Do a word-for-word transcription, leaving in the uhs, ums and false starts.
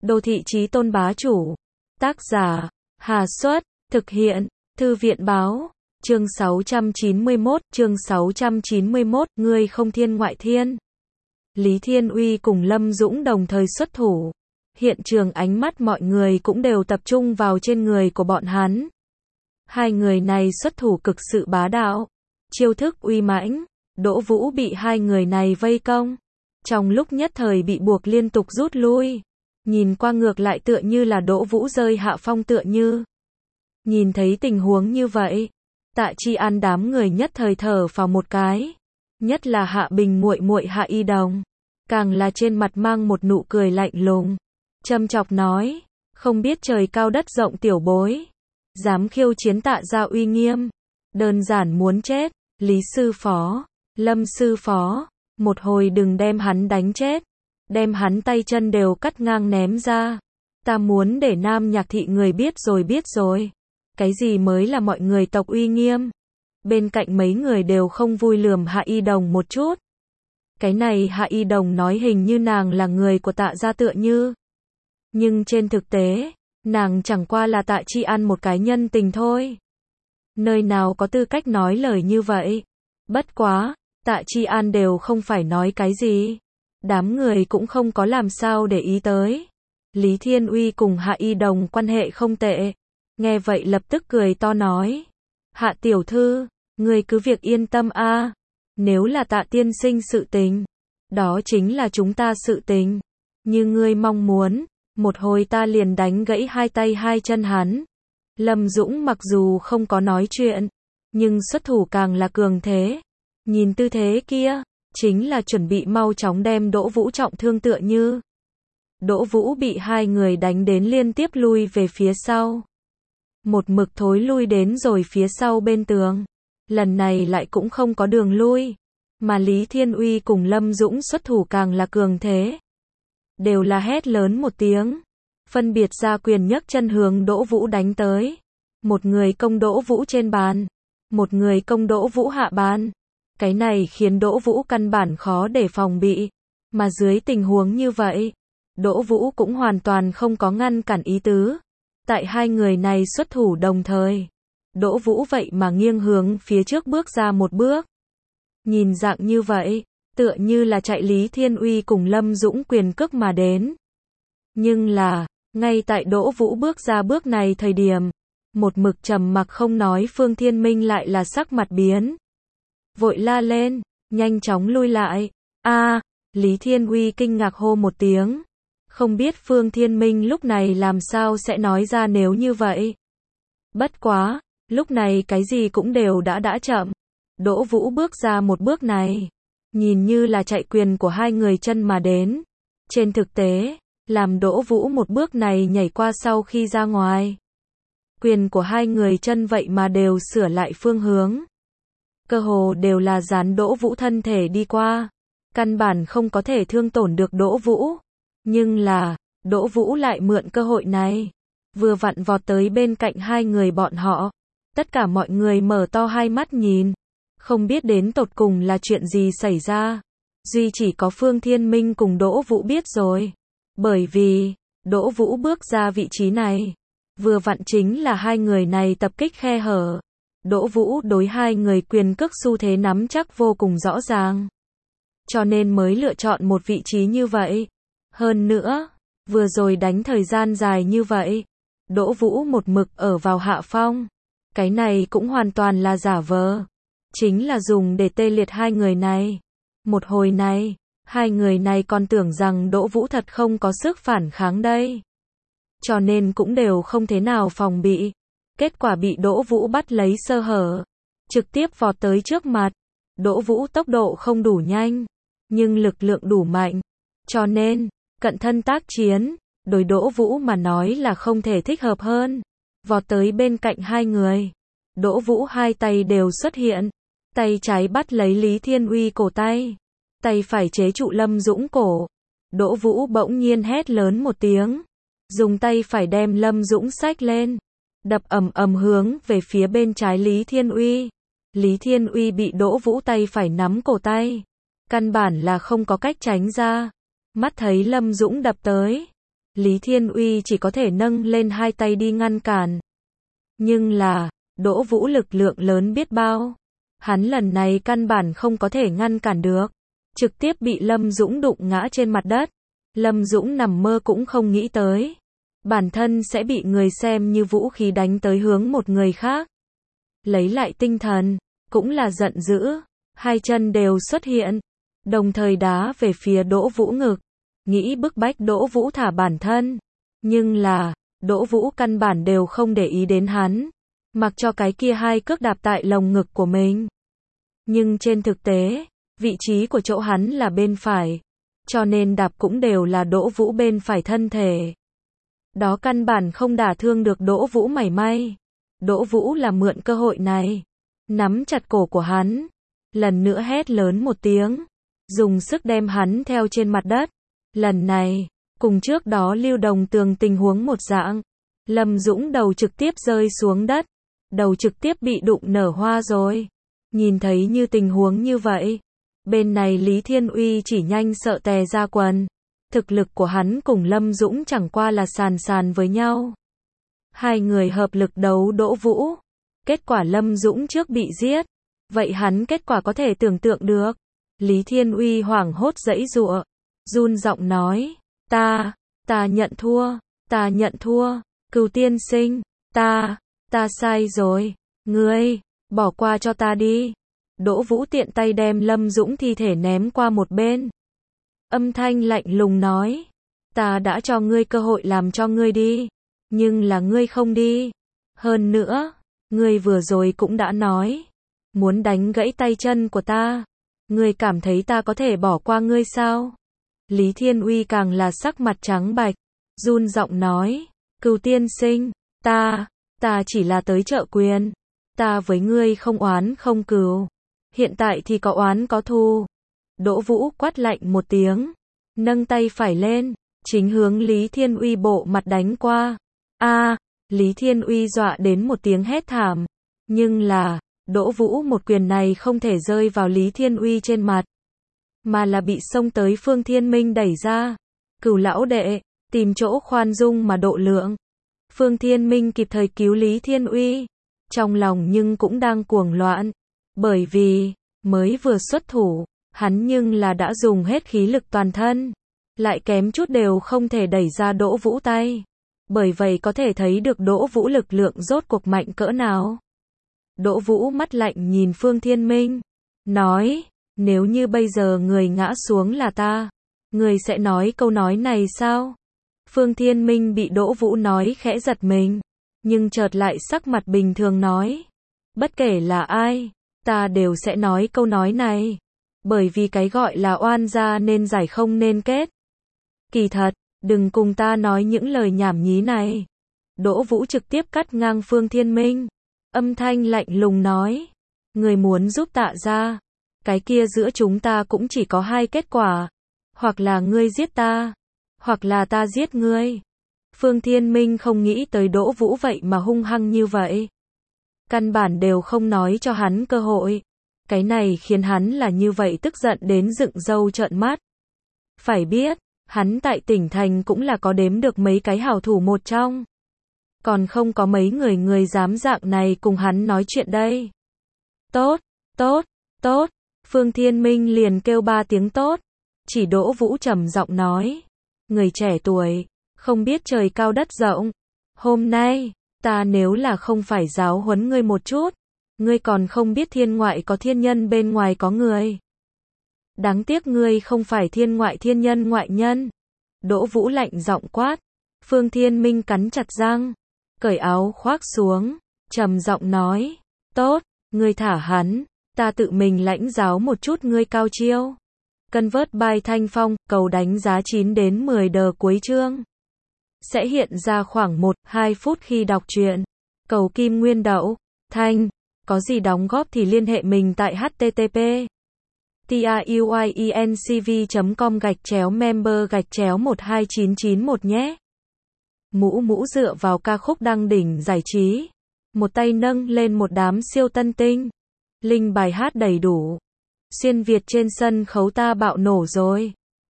Đô thị chí tôn bá chủ. Tác giả, Hà Xuất, thực hiện, Thư viện báo, chương sáu trăm chín mươi mốt, chương sáu trăm chín mươi mốt, ngươi không thiên ngoại thiên. Lý Thiên Uy cùng Lâm Dũng đồng thời xuất thủ. Hiện trường ánh mắt mọi người cũng đều tập trung vào trên người của bọn hắn. Hai người này xuất thủ cực sự bá đạo, chiêu thức uy mãnh, Đỗ Vũ bị hai người này vây công. Trong lúc nhất thời bị buộc liên tục rút lui. Nhìn qua ngược lại tựa như là Đỗ Vũ rơi hạ phong tựa như. Nhìn thấy tình huống như vậy, Tạ Chi An đám người nhất thời thở phào một cái. Nhất là Hạ Bình muội muội Hạ Y Đồng, càng là trên mặt mang một nụ cười lạnh lùng, châm chọc nói, không biết trời cao đất rộng tiểu bối, dám khiêu chiến Tạ gia uy nghiêm, đơn giản muốn chết. Lý sư phó, Lâm sư phó, một hồi đừng đem hắn đánh chết, đem hắn tay chân đều cắt ngang ném ra. Ta muốn để Nam Nhạc thị người biết rồi biết rồi. Cái gì mới là mọi người tộc uy nghiêm. Bên cạnh mấy người đều không vui lườm Hạ Y Đồng một chút. Cái này Hạ Y Đồng nói hình như nàng là người của Tạ gia tựa như. Nhưng trên thực tế, nàng chẳng qua là Tạ Chi An một cái nhân tình thôi. Nơi nào có tư cách nói lời như vậy. Bất quá, Tạ Chi An đều không phải nói cái gì. Đám người cũng không có làm sao để ý tới. Lý Thiên Uy cùng Hạ Y Đồng quan hệ không tệ. Nghe vậy lập tức cười to nói. Hạ tiểu thư, ngươi cứ việc yên tâm a. Nếu là Tạ tiên sinh sự tình, đó chính là chúng ta sự tình. Như ngươi mong muốn, một hồi ta liền đánh gãy hai tay hai chân hắn. Lâm Dũng mặc dù không có nói chuyện, nhưng xuất thủ càng là cường thế. Nhìn tư thế kia, chính là chuẩn bị mau chóng đem Đỗ Vũ trọng thương tựa như. Đỗ Vũ bị hai người đánh đến liên tiếp lui về phía sau. Một mực thối lui đến rồi phía sau bên tường. Lần này lại cũng không có đường lui. Mà Lý Thiên Uy cùng Lâm Dũng xuất thủ càng là cường thế. Đều là hét lớn một tiếng. Phân biệt ra quyền nhấc chân hướng Đỗ Vũ đánh tới. Một người công Đỗ Vũ trên bàn. Một người công Đỗ Vũ hạ bàn. Cái này khiến Đỗ Vũ căn bản khó để phòng bị. Mà dưới tình huống như vậy, Đỗ Vũ cũng hoàn toàn không có ngăn cản ý tứ. Tại hai người này xuất thủ đồng thời, Đỗ Vũ vậy mà nghiêng hướng phía trước bước ra một bước. Nhìn dạng như vậy, tựa như là chạy Lý Thiên Uy cùng Lâm Dũng quyền cước mà đến. Nhưng là, ngay tại Đỗ Vũ bước ra bước này thời điểm, một mực trầm mặc không nói Phương Thiên Minh lại là sắc mặt biến. Vội la lên, nhanh chóng lui lại. A, Lý Thiên Uy kinh ngạc hô một tiếng. Không biết Phương Thiên Minh lúc này làm sao sẽ nói ra nếu như vậy. Bất quá, lúc này cái gì cũng đều đã đã chậm. Đỗ Vũ bước ra một bước này, nhìn như là chạy quyền của hai người chân mà đến. Trên thực tế, làm Đỗ Vũ một bước này nhảy qua sau khi ra ngoài. Quyền của hai người chân vậy mà đều sửa lại phương hướng. Cơ hồ đều là dán Đỗ Vũ thân thể đi qua. Căn bản không có thể thương tổn được Đỗ Vũ. Nhưng là, Đỗ Vũ lại mượn cơ hội này. Vừa vặn vọt tới bên cạnh hai người bọn họ. Tất cả mọi người mở to hai mắt nhìn. Không biết đến tột cùng là chuyện gì xảy ra. Duy chỉ có Phương Thiên Minh cùng Đỗ Vũ biết rồi. Bởi vì, Đỗ Vũ bước ra vị trí này. Vừa vặn chính là hai người này tập kích khe hở. Đỗ Vũ đối hai người quyền cước xu thế nắm chắc vô cùng rõ ràng. Cho nên mới lựa chọn một vị trí như vậy. Hơn nữa, vừa rồi đánh thời gian dài như vậy. Đỗ Vũ một mực ở vào hạ phong. Cái này cũng hoàn toàn là giả vờ. Chính là dùng để tê liệt hai người này. Một hồi này, hai người này còn tưởng rằng Đỗ Vũ thật không có sức phản kháng đây. Cho nên cũng đều không thế nào phòng bị. Kết quả bị Đỗ Vũ bắt lấy sơ hở. Trực tiếp vọt tới trước mặt. Đỗ Vũ tốc độ không đủ nhanh. Nhưng lực lượng đủ mạnh. Cho nên, cận thân tác chiến, đối Đỗ Vũ mà nói là không thể thích hợp hơn. Vọt tới bên cạnh hai người. Đỗ Vũ hai tay đều xuất hiện. Tay trái bắt lấy Lý Thiên Uy cổ tay. Tay phải chế trụ Lâm Dũng cổ. Đỗ Vũ bỗng nhiên hét lớn một tiếng. Dùng tay phải đem Lâm Dũng xách lên. Đập ầm ầm hướng về phía bên trái Lý Thiên Uy. Lý Thiên Uy bị Đỗ Vũ tay phải nắm cổ tay. Căn bản là không có cách tránh ra. Mắt thấy Lâm Dũng đập tới. Lý Thiên Uy chỉ có thể nâng lên hai tay đi ngăn cản. Nhưng là, Đỗ Vũ lực lượng lớn biết bao. Hắn lần này căn bản không có thể ngăn cản được. Trực tiếp bị Lâm Dũng đụng ngã trên mặt đất. Lâm Dũng nằm mơ cũng không nghĩ tới. Bản thân sẽ bị người xem như vũ khí đánh tới hướng một người khác. Lấy lại tinh thần, cũng là giận dữ. Hai chân đều xuất hiện. Đồng thời đá về phía Đỗ Vũ ngực. Nghĩ bức bách Đỗ Vũ thả bản thân. Nhưng là, Đỗ Vũ căn bản đều không để ý đến hắn. Mặc cho cái kia hai cước đạp tại lồng ngực của mình. Nhưng trên thực tế, vị trí của chỗ hắn là bên phải. Cho nên đạp cũng đều là Đỗ Vũ bên phải thân thể. Đó căn bản không đả thương được Đỗ Vũ mảy may. Đỗ Vũ là mượn cơ hội này. Nắm chặt cổ của hắn. Lần nữa hét lớn một tiếng. Dùng sức đem hắn theo trên mặt đất. Lần này, cùng trước đó Lưu Đồng Tường tình huống một dạng. Lâm Dũng đầu trực tiếp rơi xuống đất. Đầu trực tiếp bị đụng nở hoa rồi. Nhìn thấy như tình huống như vậy. Bên này Lý Thiên Uy chỉ nhanh sợ tè ra quần. Thực lực của hắn cùng Lâm Dũng chẳng qua là sàn sàn với nhau. Hai người hợp lực đấu Đỗ Vũ. Kết quả Lâm Dũng trước bị giết. Vậy hắn kết quả có thể tưởng tượng được. Lý Thiên Uy hoảng hốt giãy giụa. Run giọng nói. Ta, ta nhận thua, ta nhận thua. Cửu tiên sinh, ta, ta sai rồi. Ngươi, bỏ qua cho ta đi. Đỗ Vũ tiện tay đem Lâm Dũng thi thể ném qua một bên. Âm thanh lạnh lùng nói. Ta đã cho ngươi cơ hội làm cho ngươi đi. Nhưng là ngươi không đi. Hơn nữa, ngươi vừa rồi cũng đã nói. Muốn đánh gãy tay chân của ta. Ngươi cảm thấy ta có thể bỏ qua ngươi sao? Lý Thiên Uy càng là sắc mặt trắng bạch. Run giọng nói. Cửu tiên sinh, ta, ta chỉ là tới trợ quyền. Ta với ngươi không oán không cừu. Hiện tại thì có oán có thù. Đỗ Vũ quát lạnh một tiếng. Nâng tay phải lên. Chính hướng Lý Thiên Uy bộ mặt đánh qua. A, Lý Thiên Uy dọa đến một tiếng hét thảm. Nhưng là, Đỗ Vũ một quyền này không thể rơi vào Lý Thiên Uy trên mặt. Mà là bị xông tới Phương Thiên Minh đẩy ra. Cửu lão đệ, tìm chỗ khoan dung mà độ lượng. Phương Thiên Minh kịp thời cứu Lý Thiên Uy. Trong lòng nhưng cũng đang cuồng loạn. Bởi vì, mới vừa xuất thủ, hắn nhưng là đã dùng hết khí lực toàn thân. Lại kém chút đều không thể đẩy ra Đỗ Vũ tay. Bởi vậy có thể thấy được Đỗ Vũ lực lượng rốt cuộc mạnh cỡ nào. Đỗ Vũ mắt lạnh nhìn Phương Thiên Minh. Nói, nếu như bây giờ người ngã xuống là ta, người sẽ nói câu nói này sao? Phương Thiên Minh bị Đỗ Vũ nói khẽ giật mình. Nhưng chợt lại sắc mặt bình thường nói. Bất kể là ai, ta đều sẽ nói câu nói này. Bởi vì cái gọi là oan gia nên giải không nên kết. Kỳ thật, đừng cùng ta nói những lời nhảm nhí này. Đỗ Vũ trực tiếp cắt ngang Phương Thiên Minh. Âm thanh lạnh lùng nói. Người muốn giúp Tạ gia. Cái kia giữa chúng ta cũng chỉ có hai kết quả. Hoặc là ngươi giết ta. Hoặc là ta giết ngươi. Phương Thiên Minh không nghĩ tới Đỗ Vũ vậy mà hung hăng như vậy. Căn bản đều không nói cho hắn cơ hội. Cái này khiến hắn là như vậy tức giận đến dựng râu trợn mắt. Phải biết, hắn tại tỉnh thành cũng là có đếm được mấy cái hảo thủ một trong. Còn không có mấy người người dám dạng này cùng hắn nói chuyện đây. Tốt, tốt, tốt. Phương Thiên Minh liền kêu ba tiếng tốt. Chỉ Đỗ Vũ trầm giọng nói. Người trẻ tuổi, không biết trời cao đất rộng. Hôm nay, ta nếu là không phải giáo huấn ngươi một chút, ngươi còn không biết thiên ngoại có thiên nhân bên ngoài có người. Đáng tiếc ngươi không phải thiên ngoại thiên nhân ngoại nhân. Đỗ Vũ lạnh giọng quát. Phương Thiên Minh cắn chặt răng, cởi áo khoác xuống, trầm giọng nói. Tốt, ngươi thả hắn, ta tự mình lãnh giáo một chút ngươi cao chiêu. Convert by Thanh Phong, cầu đánh giá chín đến mười đờ cuối chương. Sẽ hiện ra khoảng một đến hai phút khi đọc truyện. Cầu Kim Nguyên Đậu, Thanh, có gì đóng góp thì liên hệ mình tại http truyencv chấm com gạch chéo member gạch chéo một hai chín chín một nhé. Mũ mũ dựa vào ca khúc đăng đỉnh giải trí. Một tay nâng lên một đám siêu tân tinh. Linh bài hát đầy đủ. Xuyên Việt trên sân khấu ta bạo nổ rồi.